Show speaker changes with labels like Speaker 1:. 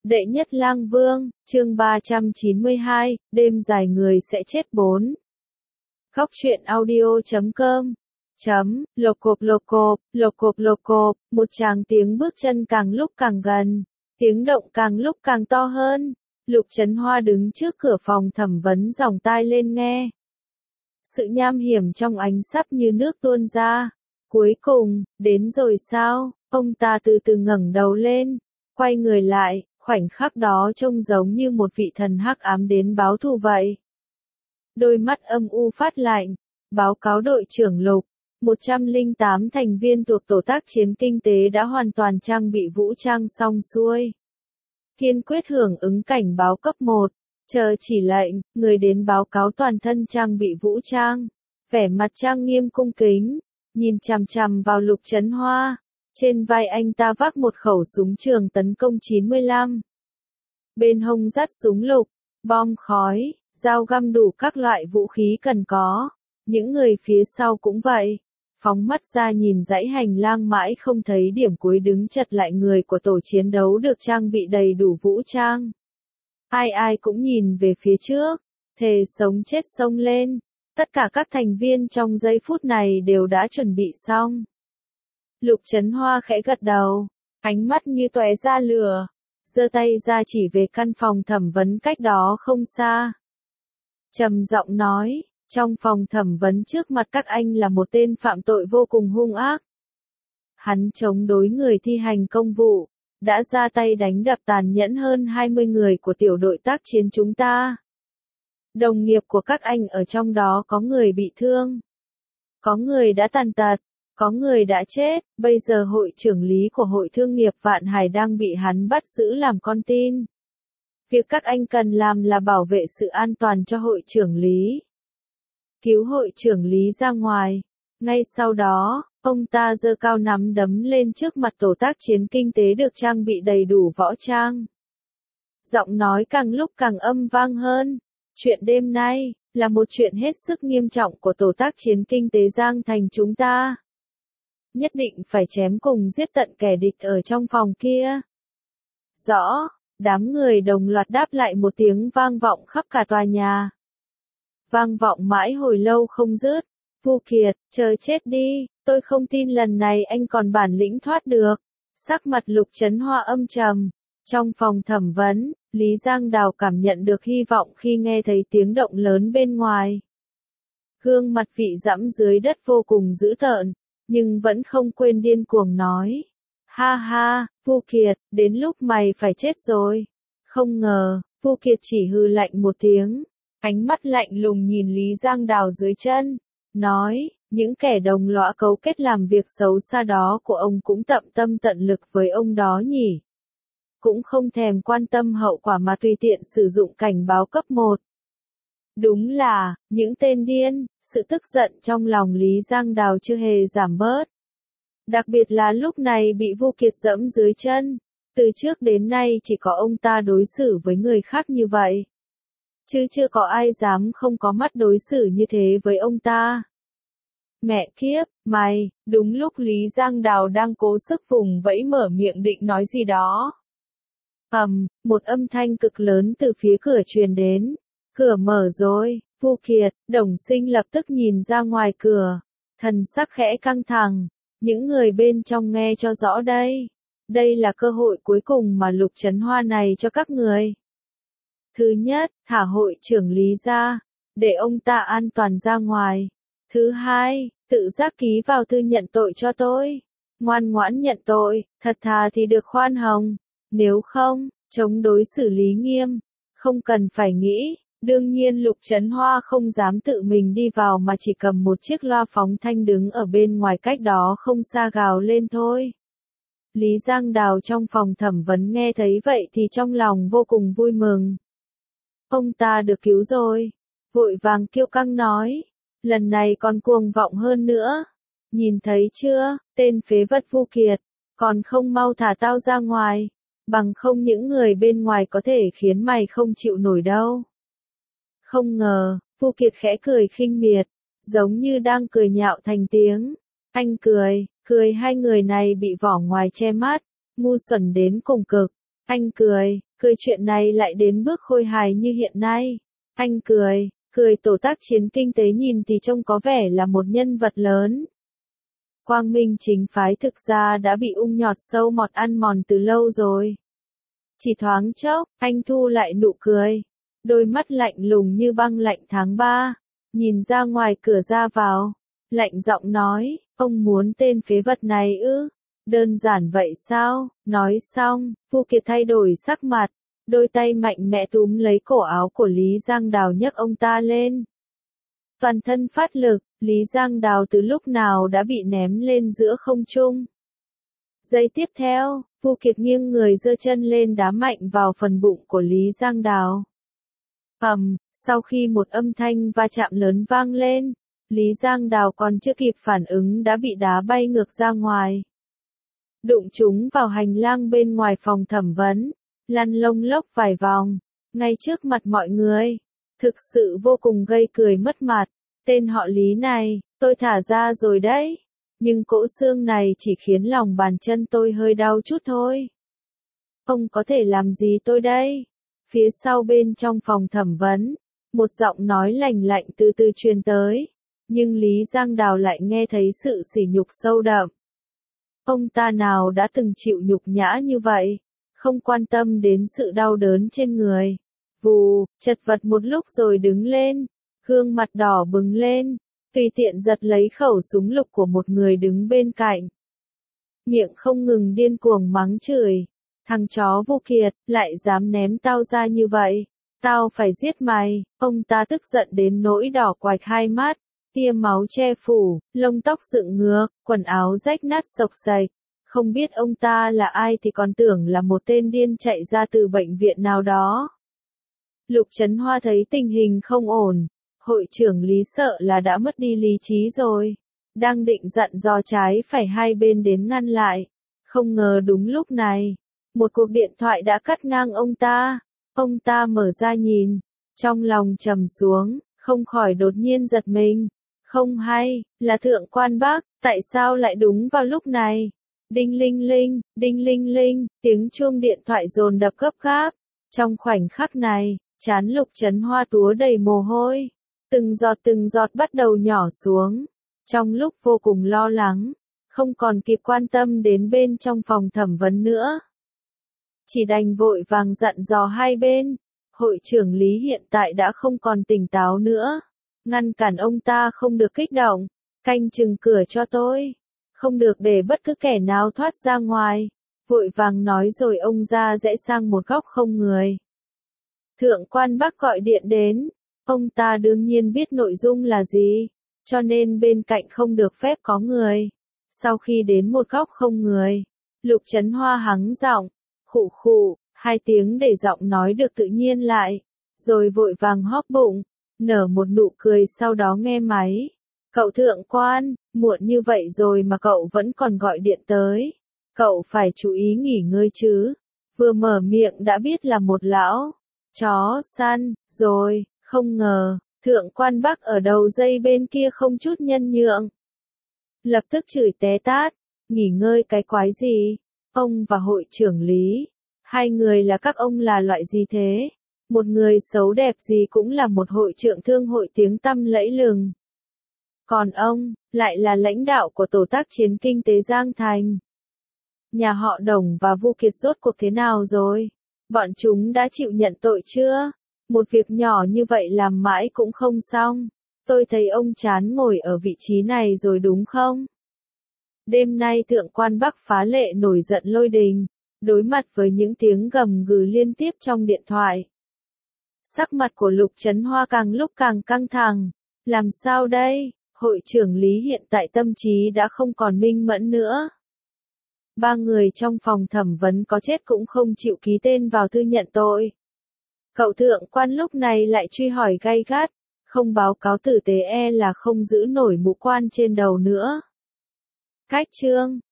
Speaker 1: Đệ nhất lang vương, chương 392, đêm dài người sẽ chết 4. Góc truyện audio.com lộc cộp, một tràng tiếng bước chân càng lúc càng gần, tiếng động càng lúc càng to hơn. Lục Trấn Hoa đứng trước cửa phòng thẩm vấn dòng tai lên nghe. Sự nham hiểm trong ánh sắp như nước tuôn ra. Cuối cùng, đến rồi sao? Ông ta từ từ ngẩng đầu lên, quay người lại, khoảnh khắc đó trông giống như một vị thần hắc ám đến báo thù vậy. Đôi mắt âm u phát lạnh, báo cáo đội trưởng Lục, 108 thành viên thuộc tổ tác chiến kinh tế đã hoàn toàn trang bị vũ trang xong xuôi. Kiên quyết hưởng ứng cảnh báo cấp 1, chờ chỉ lệnh, người đến báo cáo toàn thân trang bị vũ trang, vẻ mặt trang nghiêm cung kính, nhìn chằm chằm vào Lục Trấn Hoa. Trên vai anh ta vác một khẩu súng trường tấn công 95. Bên hông dắt súng lục, bom khói, dao găm đủ các loại vũ khí cần có. Những người phía sau cũng vậy. Phóng mắt ra nhìn dãy hành lang mãi không thấy điểm cuối đứng chật lại người của tổ chiến đấu được trang bị đầy đủ vũ trang. Ai ai cũng nhìn về phía trước, thề sống chết xông lên. Tất cả các thành viên trong giây phút này đều đã chuẩn bị xong. Lục Trấn Hoa khẽ gật đầu, ánh mắt như tóe ra lửa, giơ tay ra chỉ về căn phòng thẩm vấn cách đó không xa. Trầm giọng nói, trong phòng thẩm vấn trước mặt các anh là một tên phạm tội vô cùng hung ác. Hắn chống đối người thi hành công vụ, đã ra tay đánh đập tàn nhẫn hơn 20 người của tiểu đội tác chiến chúng ta. Đồng nghiệp của các anh ở trong đó có người bị thương, có người đã tàn tật, có người đã chết, bây giờ hội trưởng lý của hội thương nghiệp Vạn Hải đang bị hắn bắt giữ làm con tin. Việc các anh cần làm là bảo vệ sự an toàn cho hội trưởng lý. Cứu hội trưởng lý ra ngoài. Ngay sau đó, ông ta giơ cao nắm đấm lên trước mặt tổ tác chiến kinh tế được trang bị đầy đủ võ trang. Giọng nói càng lúc càng âm vang hơn. Chuyện đêm nay, là một chuyện hết sức nghiêm trọng của tổ tác chiến kinh tế Giang Thành chúng ta. Nhất định phải chém cùng giết tận kẻ địch ở trong phòng kia. Rõ, đám người đồng loạt đáp lại một tiếng vang vọng khắp cả tòa nhà. Vang vọng mãi hồi lâu không dứt. Vu Kiệt, chờ chết đi, tôi không tin lần này anh còn bản lĩnh thoát được. Sắc mặt Lục Trấn Hoa âm trầm. Trong phòng thẩm vấn, Lý Giang Đào cảm nhận được hy vọng khi nghe thấy tiếng động lớn bên ngoài. Gương mặt vị dẫm dưới đất vô cùng dữ tợn, nhưng vẫn không quên điên cuồng nói. Ha ha, Vu Kiệt, đến lúc mày phải chết rồi. Không ngờ, Vu Kiệt chỉ hừ lạnh một tiếng, ánh mắt lạnh lùng nhìn Lý Giang Đào dưới chân, nói, những kẻ đồng lõa cấu kết làm việc xấu xa đó của ông cũng tận tâm tận lực với ông đó nhỉ. Cũng không thèm quan tâm hậu quả mà tùy tiện sử dụng cảnh báo cấp 1. Đúng là, những tên điên, sự tức giận trong lòng Lý Giang Đào chưa hề giảm bớt. Đặc biệt là lúc này bị Vu Kiệt dẫm dưới chân, từ trước đến nay chỉ có ông ta đối xử với người khác như vậy. Chứ chưa có ai dám không có mắt đối xử như thế với ông ta. Mẹ kiếp, mày, đúng lúc Lý Giang Đào đang cố sức vùng vẫy mở miệng định nói gì đó. Một âm thanh cực lớn từ phía cửa truyền đến. Cửa mở rồi, Vu Kiệt, Đồng Sinh lập tức nhìn ra ngoài cửa. Thần sắc khẽ căng thẳng. Những người bên trong nghe cho rõ đây. Đây là cơ hội cuối cùng mà Lục Trấn Hoa này cho các người. Thứ nhất, thả hội trưởng Lý ra, để ông ta an toàn ra ngoài. Thứ hai, tự giác ký vào thư nhận tội cho tôi. Ngoan ngoãn nhận tội, thật thà thì được khoan hồng. Nếu không, chống đối xử lý nghiêm. Không cần phải nghĩ. Đương nhiên Lục Trấn Hoa không dám tự mình đi vào mà chỉ cầm một chiếc loa phóng thanh đứng ở bên ngoài cách đó không xa gào lên thôi. Lý Giang Đào trong phòng thẩm vấn nghe thấy vậy thì trong lòng vô cùng vui mừng. Ông ta được cứu rồi. Vội vàng kiêu căng nói. Lần này còn cuồng vọng hơn nữa. Nhìn thấy chưa, tên phế vật Vu Kiệt. Còn không mau thả tao ra ngoài. Bằng không những người bên ngoài có thể khiến mày không chịu nổi đâu. Không ngờ, Vu Kiệt khẽ cười khinh miệt, giống như đang cười nhạo thành tiếng. Anh cười hai người này bị vỏ ngoài che mắt, ngu xuẩn đến cùng cực. Anh cười, cười chuyện này lại đến bước khôi hài như hiện nay. Anh cười tổ tác chiến kinh tế nhìn thì trông có vẻ là một nhân vật lớn. Quang Minh chính phái thực ra đã bị ung nhọt sâu mọt ăn mòn từ lâu rồi. Chỉ thoáng chốc, anh thu lại nụ cười. Đôi mắt lạnh lùng như băng lạnh tháng 3, nhìn ra ngoài cửa ra vào. Lạnh giọng nói, ông muốn tên phế vật này ư? Đơn giản vậy sao? Nói xong, Vu Kiệt thay đổi sắc mặt. Đôi tay mạnh mẽ túm lấy cổ áo của Lý Giang Đào nhấc ông ta lên. Toàn thân phát lực, Lý Giang Đào từ lúc nào đã bị ném lên giữa không trung. Giây tiếp theo, Vu Kiệt nghiêng người giơ chân lên đá mạnh vào phần bụng của Lý Giang Đào. Sau khi một âm thanh va chạm lớn vang lên, Lý Giang Đào còn chưa kịp phản ứng đã bị đá bay ngược ra ngoài. Đụng trúng vào hành lang bên ngoài phòng thẩm vấn, lăn lông lốc vài vòng, ngay trước mặt mọi người. Thực sự vô cùng gây cười mất mặt. Tên họ Lý này, tôi thả ra rồi đấy. Nhưng cỗ xương này chỉ khiến lòng bàn chân tôi hơi đau chút thôi. Ông có thể làm gì tôi đây? Phía sau bên trong phòng thẩm vấn, một giọng nói lành lạnh từ từ truyền tới. Nhưng Lý Giang Đào lại nghe thấy sự sỉ nhục sâu đậm. Ông ta nào đã từng chịu nhục nhã như vậy, không quan tâm đến sự đau đớn trên người. Vù, chật vật một lúc rồi đứng lên, gương mặt đỏ bừng lên, tùy tiện giật lấy khẩu súng lục của một người đứng bên cạnh. Miệng không ngừng điên cuồng mắng chửi, thằng chó Vu Kiệt, lại dám ném tao ra như vậy, tao phải giết mày. Ông ta tức giận đến nỗi đỏ quạch hai mắt, tia máu che phủ, lông tóc dựng ngược, quần áo rách nát xộc xệch. Không biết ông ta là ai thì còn tưởng là một tên điên chạy ra từ bệnh viện nào đó. Lục Trấn Hoa thấy tình hình không ổn, hội trưởng Lý sợ là đã mất đi lý trí rồi. Đang định dặn dò trái phải hai bên đến ngăn lại. Không ngờ đúng lúc này, một cuộc điện thoại đã cắt ngang ông ta. Ông ta mở ra nhìn, trong lòng trầm xuống, không khỏi đột nhiên giật mình. Không hay, là Thượng Quan Bắc, tại sao lại đúng vào lúc này? Đinh linh linh, tiếng chuông điện thoại dồn đập gấp gáp. Trong khoảnh khắc này, trán Lục Trấn Hoa túa đầy mồ hôi. Từng giọt bắt đầu nhỏ xuống. Trong lúc vô cùng lo lắng, không còn kịp quan tâm đến bên trong phòng thẩm vấn nữa. Chỉ đành vội vàng dặn dò hai bên. Hội trưởng Lý hiện tại đã không còn tỉnh táo nữa. Ngăn cản ông ta không được kích động. Canh chừng cửa cho tôi. Không được để bất cứ kẻ nào thoát ra ngoài. Vội vàng nói rồi ông ra rẽ sang một góc không người. Thượng Quan Bắc gọi điện đến. Ông ta đương nhiên biết nội dung là gì. Cho nên bên cạnh không được phép có người. Sau khi đến một góc không người, Lục Trấn Hoa hắng giọng, khụ khụ, hai tiếng để giọng nói được tự nhiên lại. Rồi vội vàng hóp bụng, nở một nụ cười sau đó nghe máy. Cậu Thượng Quan, muộn như vậy rồi mà cậu vẫn còn gọi điện tới. Cậu phải chú ý nghỉ ngơi chứ. Vừa mở miệng đã biết là một lão chó săn, rồi, không ngờ, Thượng Quan Bắc ở đầu dây bên kia không chút nhân nhượng. Lập tức chửi té tát, nghỉ ngơi cái quái gì? Ông và hội trưởng Lý, hai người là các ông là loại gì thế? Một người xấu đẹp gì cũng là một hội trưởng thương hội tiếng tăm lẫy lừng. Còn ông, lại là lãnh đạo của tổ tác chiến kinh tế Giang Thành. Nhà họ Đồng và Vu Kiệt rốt cuộc thế nào rồi? Bọn chúng đã chịu nhận tội chưa? Một việc nhỏ như vậy làm mãi cũng không xong. Tôi thấy ông chán ngồi ở vị trí này rồi đúng không? Đêm nay Thượng Quan Bắc phá lệ nổi giận lôi đình, đối mặt với những tiếng gầm gừ liên tiếp trong điện thoại. Sắc mặt của Lục Trấn Hoa càng lúc càng căng thẳng. Làm sao đây? Hội trưởng Lý hiện tại tâm trí đã không còn minh mẫn nữa. Ba người trong phòng thẩm vấn có chết cũng không chịu ký tên vào thư nhận tội. Cậu Thượng Quan lúc này lại truy hỏi gay gắt, không báo cáo tử tế là không giữ nổi mũ quan trên đầu nữa. Cách chương